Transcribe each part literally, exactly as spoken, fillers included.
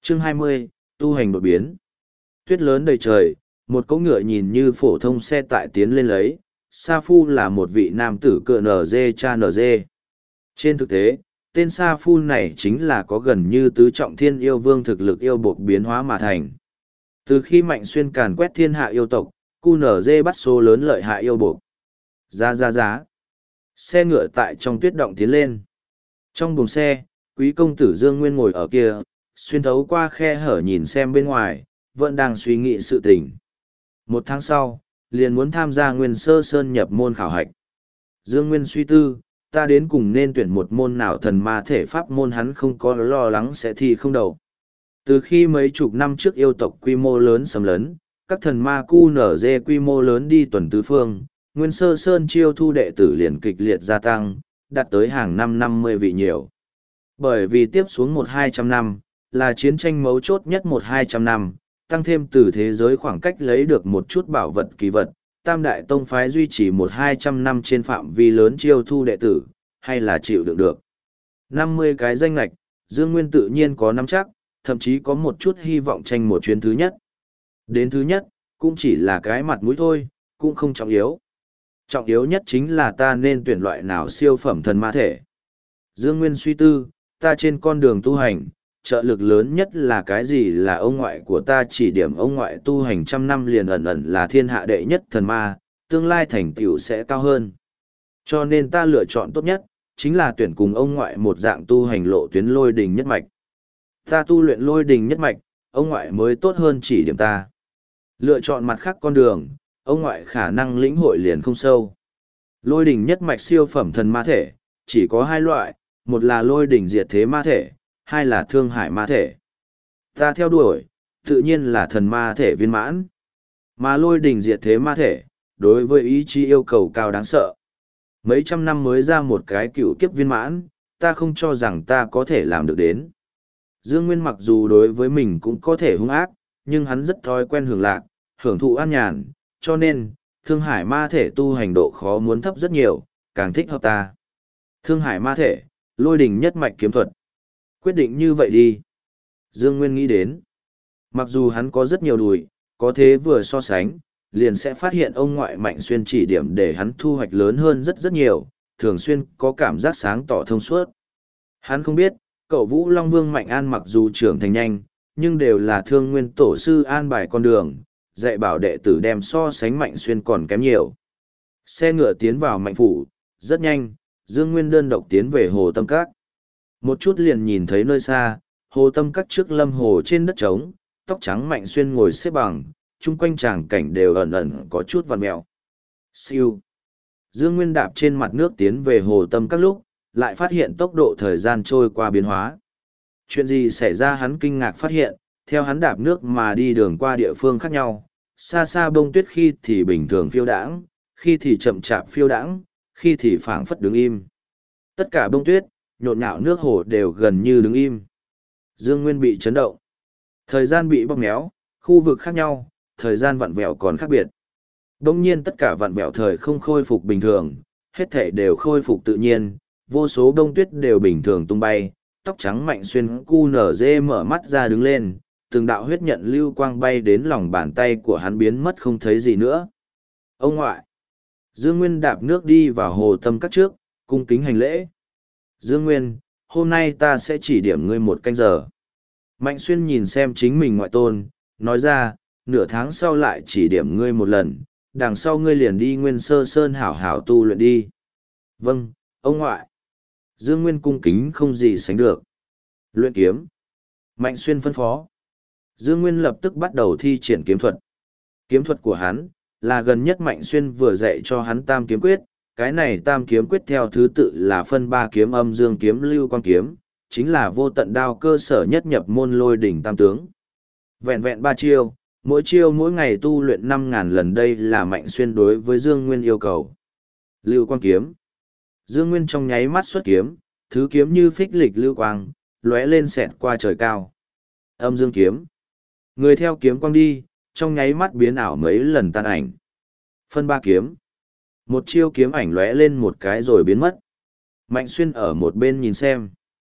Chương hai mươi, tu hành đột biến. Tuyết lớn đầy trời, một cỗ ngựa nhìn như phổ thông xe tải tiến lên lấy, Sa Phu là một vị nam tử cựa nở dê cha nở dê. Trên thực tế, tên Sa Phu này chính là có gần như tứ trọng thiên yêu vương thực lực yêu buộc biến hóa mà thành. Từ khi Mạnh Xuyên càn quét thiên hạ yêu tộc, cu nở dê bắt số lớn lợi hại yêu buộc. Giá giá giá. Xe ngựa tại trong tuyết động tiến lên. Trong buồng xe, quý công tử Dương Nguyên ngồi ở kia, xuyên thấu qua khe hở nhìn xem bên ngoài, vẫn đang suy nghĩ sự tình. Một tháng sau, liền muốn tham gia Nguyên Sơ Sơn nhập môn khảo hạch. Dương Nguyên suy tư, ta đến cùng nên tuyển một môn nào thần ma thể pháp môn hắn không có lo lắng sẽ thi không đầu. Từ khi mấy chục năm trước yêu tộc quy mô lớn xâm lấn, các thần ma cu nở dê quy mô lớn đi tuần tứ phương, Nguyên Sơ Sơn chiêu thu đệ tử liền kịch liệt gia tăng, đạt tới hàng năm năm mươi vị nhiều. Bởi vì tiếp xuống một hai trăm năm, là chiến tranh mấu chốt nhất một hai trăm năm, tăng thêm từ thế giới khoảng cách lấy được một chút bảo vật kỳ vật, Tam Đại Tông Phái duy trì một hai trăm năm trên phạm vi lớn chiêu thu đệ tử, hay là chịu đựng được. năm mươi cái danh lạch, Dương Nguyên tự nhiên có nắm chắc, thậm chí có một chút hy vọng tranh một chuyến thứ nhất. Đến thứ nhất, cũng chỉ là cái mặt mũi thôi, cũng không trọng yếu. Trọng yếu nhất chính là ta nên tuyển loại nào siêu phẩm thần ma thể. Dương Nguyên suy tư, ta trên con đường tu hành, trợ lực lớn nhất là cái gì là ông ngoại của ta chỉ điểm ông ngoại tu hành trăm năm liền ẩn ẩn là thiên hạ đệ nhất thần ma, tương lai thành tựu sẽ cao hơn. Cho nên ta lựa chọn tốt nhất, chính là tuyển cùng ông ngoại một dạng tu hành lộ tuyến lôi đình nhất mạch. Ta tu luyện lôi đình nhất mạch, ông ngoại mới tốt hơn chỉ điểm ta. Lựa chọn mặt khác con đường, ông ngoại khả năng lĩnh hội liền không sâu. Lôi đình nhất mạch siêu phẩm thần ma thể, chỉ có hai loại, một là lôi đình diệt thế ma thể, hai là thương hải ma thể. Ta theo đuổi, tự nhiên là thần ma thể viên mãn. Mà lôi đình diệt thế ma thể, đối với ý chí yêu cầu cao đáng sợ. Mấy trăm năm mới ra một cái cựu kiếp viên mãn, ta không cho rằng ta có thể làm được đến. Dương Nguyên mặc dù đối với mình cũng có thể hung ác, nhưng hắn rất thói quen hưởng lạc, hưởng thụ an nhàn, cho nên, thương hải ma thể tu hành độ khó muốn thấp rất nhiều, càng thích hợp ta. Thương hải ma thể, lôi đình nhất mạch kiếm thuật. Quyết định như vậy đi. Dương Nguyên nghĩ đến. Mặc dù hắn có rất nhiều đùi, có thế vừa so sánh, liền sẽ phát hiện ông ngoại Mạnh Xuyên chỉ điểm để hắn thu hoạch lớn hơn rất rất nhiều, thường xuyên có cảm giác sáng tỏ thông suốt. Hắn không biết, cậu Vũ Long Vương Mạnh An mặc dù trưởng thành nhanh, nhưng đều là thương nguyên tổ sư an bài con đường, dạy bảo đệ tử đem so sánh Mạnh Xuyên còn kém nhiều. Xe ngựa tiến vào Mạnh Phủ, rất nhanh, Dương Nguyên đơn độc tiến về Hồ Tâm Các. Một chút liền nhìn thấy nơi xa, Hồ Tâm Các trước lâm hồ trên đất trống, tóc trắng Mạnh Xuyên ngồi xếp bằng, chung quanh tràng cảnh đều ẩn ẩn có chút vằn mèo. Siêu. Dương Nguyên đạp trên mặt nước tiến về Hồ Tâm Các lúc, lại phát hiện tốc độ thời gian trôi qua biến hóa. Chuyện gì xảy ra hắn kinh ngạc phát hiện, theo hắn đạp nước mà đi đường qua địa phương khác nhau, xa xa bông tuyết khi thì bình thường phiêu đãng, khi thì chậm chạp phiêu đãng, khi thì phảng phất đứng im. Tất cả bông tuyết, nhộn nhạo nước hồ đều gần như đứng im. Dương Nguyên bị chấn động. Thời gian bị bóp méo, khu vực khác nhau, thời gian vặn vẹo còn khác biệt. Đông nhiên tất cả vặn vẹo thời không khôi phục bình thường, hết thể đều khôi phục tự nhiên, vô số bông tuyết đều bình thường tung bay, tóc trắng Mạnh Xuyên cu nở dê mở mắt ra đứng lên, từng đạo huyết nhận lưu quang bay đến lòng bàn tay của hắn biến mất không thấy gì nữa. Ông ngoại. Dương Nguyên đạp nước đi vào Hồ Tâm Các trước, cung kính hành lễ. Dương Nguyên, hôm nay ta sẽ chỉ điểm ngươi một canh giờ. Mạnh Xuyên nhìn xem chính mình ngoại tôn, nói ra, nửa tháng sau lại chỉ điểm ngươi một lần, đằng sau ngươi liền đi Nguyên Sơ Sơn hảo hảo tu luyện đi. Vâng, ông ngoại. Dương Nguyên cung kính không gì sánh được. Luyện kiếm. Mạnh Xuyên phân phó. Dương Nguyên lập tức bắt đầu thi triển kiếm thuật. Kiếm thuật của hắn, là gần nhất Mạnh Xuyên vừa dạy cho hắn tam kiếm quyết. Cái này tam kiếm quyết theo thứ tự là phân ba kiếm âm dương kiếm lưu quang kiếm, chính là vô tận đao cơ sở nhất nhập môn lôi đỉnh tam tướng. Vẹn vẹn ba chiêu, mỗi chiêu mỗi ngày tu luyện năm ngàn lần đây là Mạnh Xuyên đối với Dương Nguyên yêu cầu. Lưu quang kiếm. Dương Nguyên trong nháy mắt xuất kiếm, thứ kiếm như phích lịch lưu quang, lóe lên xẹt qua trời cao. Âm dương kiếm. Người theo kiếm quang đi, trong nháy mắt biến ảo mấy lần tan ảnh. Phân ba kiếm. Một chiêu kiếm ảnh lóe lên một cái rồi biến mất. Mạnh Xuyên ở một bên nhìn xem.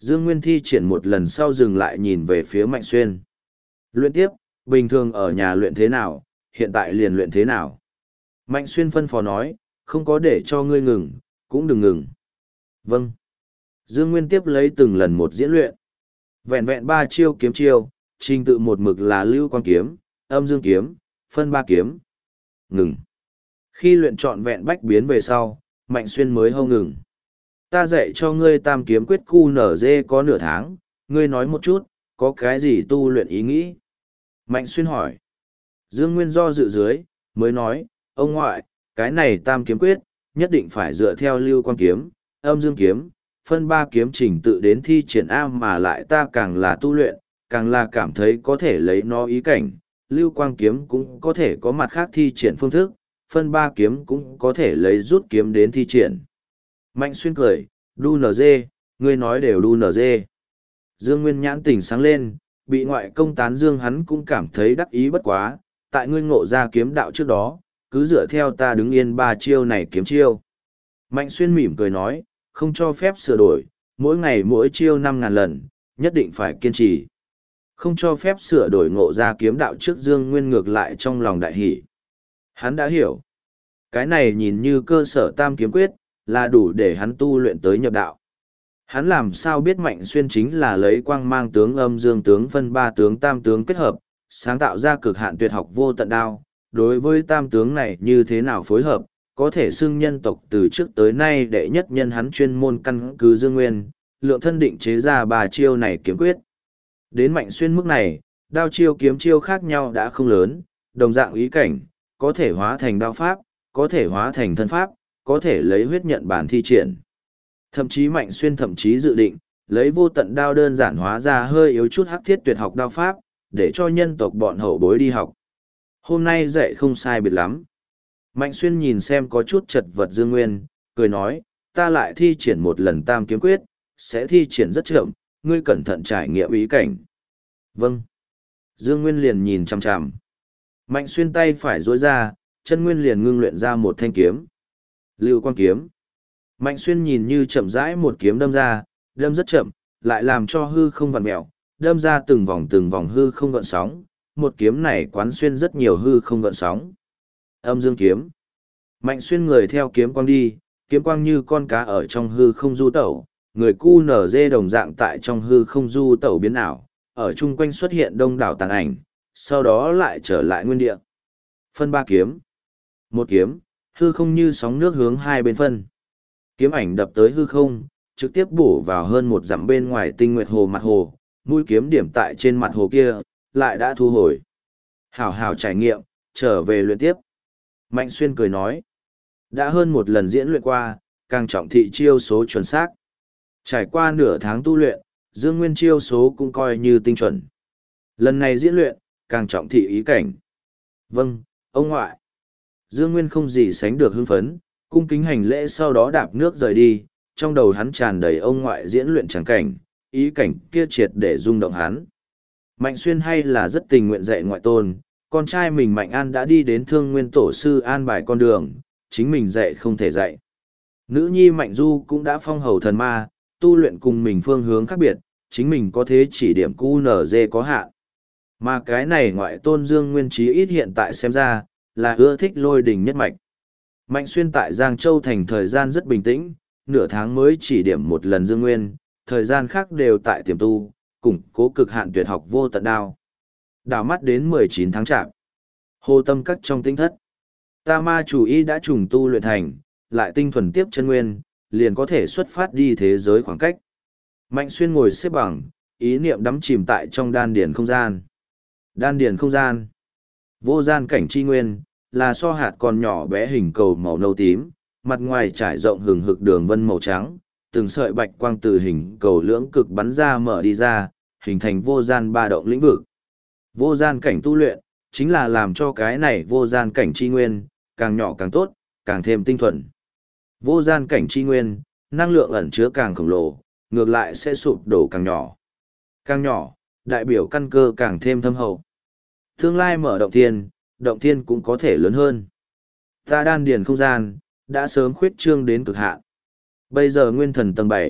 Dương Nguyên thi triển một lần sau dừng lại nhìn về phía Mạnh Xuyên. Luyện tiếp, bình thường ở nhà luyện thế nào, hiện tại liền luyện thế nào. Mạnh Xuyên phân phó nói, không có để cho ngươi ngừng, cũng đừng ngừng. Vâng. Dương Nguyên tiếp lấy từng lần một diễn luyện. Vẹn vẹn ba chiêu kiếm chiêu, trình tự một mực là lưu quang kiếm, âm dương kiếm, phân ba kiếm. Ngừng. Khi luyện trọn vẹn bách biến về sau, Mạnh Xuyên mới hâu ngừng. Ta dạy cho ngươi tam kiếm quyết cu nở dê có nửa tháng, ngươi nói một chút, có cái gì tu luyện ý nghĩ? Mạnh Xuyên hỏi. Dương Nguyên do dự dưới, mới nói, ông ngoại, cái này tam kiếm quyết, nhất định phải dựa theo lưu quang kiếm, âm dương kiếm, phân ba kiếm trình tự đến thi triển A mà lại ta càng là tu luyện, càng là cảm thấy có thể lấy nó ý cảnh, lưu quang kiếm cũng có thể có mặt khác thi triển phương thức, phân ba kiếm cũng có thể lấy rút kiếm đến thi triển. Mạnh Xuyên cười, đu nở dê, ngươi nói đều đu nở dê. Dương Nguyên nhãn tỉnh sáng lên, bị ngoại công tán dương hắn cũng cảm thấy đắc ý bất quá, tại ngươi ngộ ra kiếm đạo trước đó, cứ dựa theo ta đứng yên ba chiêu này kiếm chiêu. Mạnh Xuyên mỉm cười nói, không cho phép sửa đổi, mỗi ngày mỗi chiêu năm ngàn lần, nhất định phải kiên trì. Không cho phép sửa đổi ngộ ra kiếm đạo trước Dương Nguyên ngược lại trong lòng đại hỷ. Hắn đã hiểu. Cái này nhìn như cơ sở tam kiếm quyết, là đủ để hắn tu luyện tới nhập đạo. Hắn làm sao biết Mạnh Xuyên chính là lấy quang mang tướng âm dương tướng phân ba tướng tam tướng kết hợp, sáng tạo ra cực hạn tuyệt học vô tận đao. Đối với tam tướng này như thế nào phối hợp, có thể xưng nhân tộc từ trước tới nay đệ nhất nhân hắn chuyên môn căn cứ Dương Nguyên, lượng thân định chế ra ba chiêu này kiếm quyết. Đến Mạnh Xuyên mức này, đao chiêu kiếm chiêu khác nhau đã không lớn, đồng dạng ý cảnh, có thể hóa thành đao pháp, có thể hóa thành thân pháp, có thể lấy huyết nhận bản thi triển. Thậm chí Mạnh Xuyên thậm chí dự định, lấy vô tận đao đơn giản hóa ra hơi yếu chút hắc thiết tuyệt học đao pháp, để cho nhân tộc bọn hậu bối đi học. Hôm nay dạy không sai biệt lắm. Mạnh Xuyên nhìn xem có chút chật vật Dương Nguyên, cười nói, ta lại thi triển một lần tam kiếm quyết, sẽ thi triển rất chậm, ngươi cẩn thận trải nghiệm ý cảnh. Vâng. Dương Nguyên liền nhìn chằm chằm. Mạnh Xuyên tay phải duỗi ra, chân Nguyên liền ngưng luyện ra một thanh kiếm. Lưu quang kiếm. Mạnh Xuyên nhìn như chậm rãi một kiếm đâm ra, đâm rất chậm, lại làm cho hư không vặn mèo, đâm ra từng vòng từng vòng hư không gợn sóng, một kiếm này quán xuyên rất nhiều hư không gợn sóng. Âm dương kiếm. Mạnh Xuyên người theo kiếm quang đi, kiếm quang như con cá ở trong hư không du tẩu, người cu nở dê đồng dạng tại trong hư không du tẩu biến ảo, ở chung quanh xuất hiện đông đảo tàn ảnh, sau đó lại trở lại nguyên địa. Phân ba kiếm. Một kiếm, hư không như sóng nước hướng hai bên phân. Kiếm ảnh đập tới hư không, trực tiếp bổ vào hơn một dặm bên ngoài tinh nguyệt hồ mặt hồ, mũi kiếm điểm tại trên mặt hồ kia, lại đã thu hồi. Hảo hảo trải nghiệm, trở về luyện tiếp. Mạnh Xuyên cười nói, đã hơn một lần diễn luyện qua, càng trọng thị chiêu số chuẩn xác. Trải qua nửa tháng tu luyện, Dương Nguyên chiêu số cũng coi như tinh chuẩn. Lần này diễn luyện, càng trọng thị ý cảnh. Vâng, ông ngoại. Dương Nguyên không gì sánh được hưng phấn, cung kính hành lễ sau đó đạp nước rời đi, trong đầu hắn tràn đầy ông ngoại diễn luyện trắng cảnh, ý cảnh kia triệt để rung động hắn. Mạnh Xuyên hay là rất tình nguyện dạy ngoại tôn, con trai mình Mạnh An đã đi đến Thương Nguyên tổ sư an bài con đường, chính mình dạy không thể dạy. Nữ nhi Mạnh Du cũng đã phong hầu thần ma, tu luyện cùng mình phương hướng khác biệt, chính mình có thế chỉ điểm cu nở dê có hạn. Mà cái này ngoại tôn Dương Nguyên Trí ít hiện tại xem ra, là ưa thích lôi đình nhất mạch. Mạnh Xuyên tại Giang Châu thành thời gian rất bình tĩnh, nửa tháng mới chỉ điểm một lần Dương Nguyên, thời gian khác đều tại tiềm tu, củng cố cực hạn tuyệt học vô tận đao. Đảo mắt đến mười chín tháng chạp. Hồ tâm cắt trong tinh thất. Ta ma chủ y đã trùng tu luyện thành, lại tinh thuần tiếp chân nguyên, liền có thể xuất phát đi thế giới khoảng cách. Mạnh Xuyên ngồi xếp bằng, ý niệm đắm chìm tại trong đan điền không gian. Đan điền không gian. Vô gian cảnh chi nguyên, là so hạt còn nhỏ bé hình cầu màu nâu tím, mặt ngoài trải rộng hừng hực đường vân màu trắng, từng sợi bạch quang từ hình cầu lưỡng cực bắn ra mở đi ra, hình thành vô gian ba động lĩnh vực. Vô gian cảnh tu luyện, chính là làm cho cái này vô gian cảnh chi nguyên, càng nhỏ càng tốt, càng thêm tinh thuần. Vô gian cảnh chi nguyên, năng lượng ẩn chứa càng khổng lồ, ngược lại sẽ sụp đổ càng nhỏ. Càng nhỏ, đại biểu căn cơ càng thêm thâm hậu. Tương lai mở động thiên, động thiên cũng có thể lớn hơn. Ta đan điền không gian, đã sớm khuyết trương đến cực hạn. Bây giờ nguyên thần tầng bảy,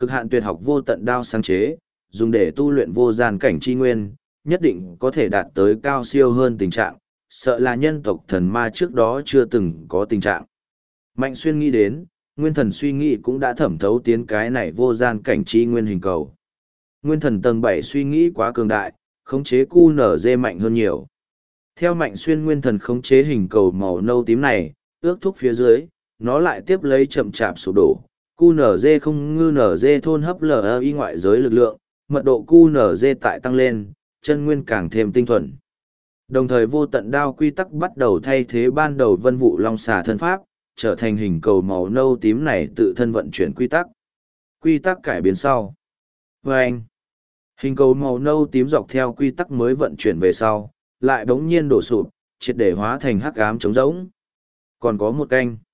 Cực hạn tuyệt học vô tận đao sáng chế, dùng để tu luyện vô gian cảnh chi nguyên, nhất định có thể đạt tới cao siêu hơn tình trạng, sợ là nhân tộc thần ma trước đó chưa từng có tình trạng. Mạnh Xuyên nghĩ đến, nguyên thần suy nghĩ cũng đã thẩm thấu tiến cái này vô gian cảnh chi nguyên hình cầu. Nguyên thần tầng bảy suy nghĩ quá cường đại, khống chế cu nở dê mạnh hơn nhiều. Theo Mạnh Xuyên nguyên thần khống chế hình cầu màu nâu tím này, ước thúc phía dưới, nó lại tiếp lấy chậm chạp sụp đổ. cu nở dê không ngư nở dê thôn hấp lờ y ngoại giới lực lượng, mật độ cu nở dê tại tăng lên, chân nguyên càng thêm tinh thuần. Đồng thời vô tận đao quy tắc bắt đầu thay thế ban đầu vân vụ long xà thân pháp, trở thành hình cầu màu nâu tím này tự thân vận chuyển quy tắc. Quy tắc cải biến sau. Và anh, hình cầu màu nâu tím dọc theo quy tắc mới vận chuyển về sau, lại bỗng nhiên đổ sụp, triệt để hóa thành hắc ám trống rỗng. Còn có một canh.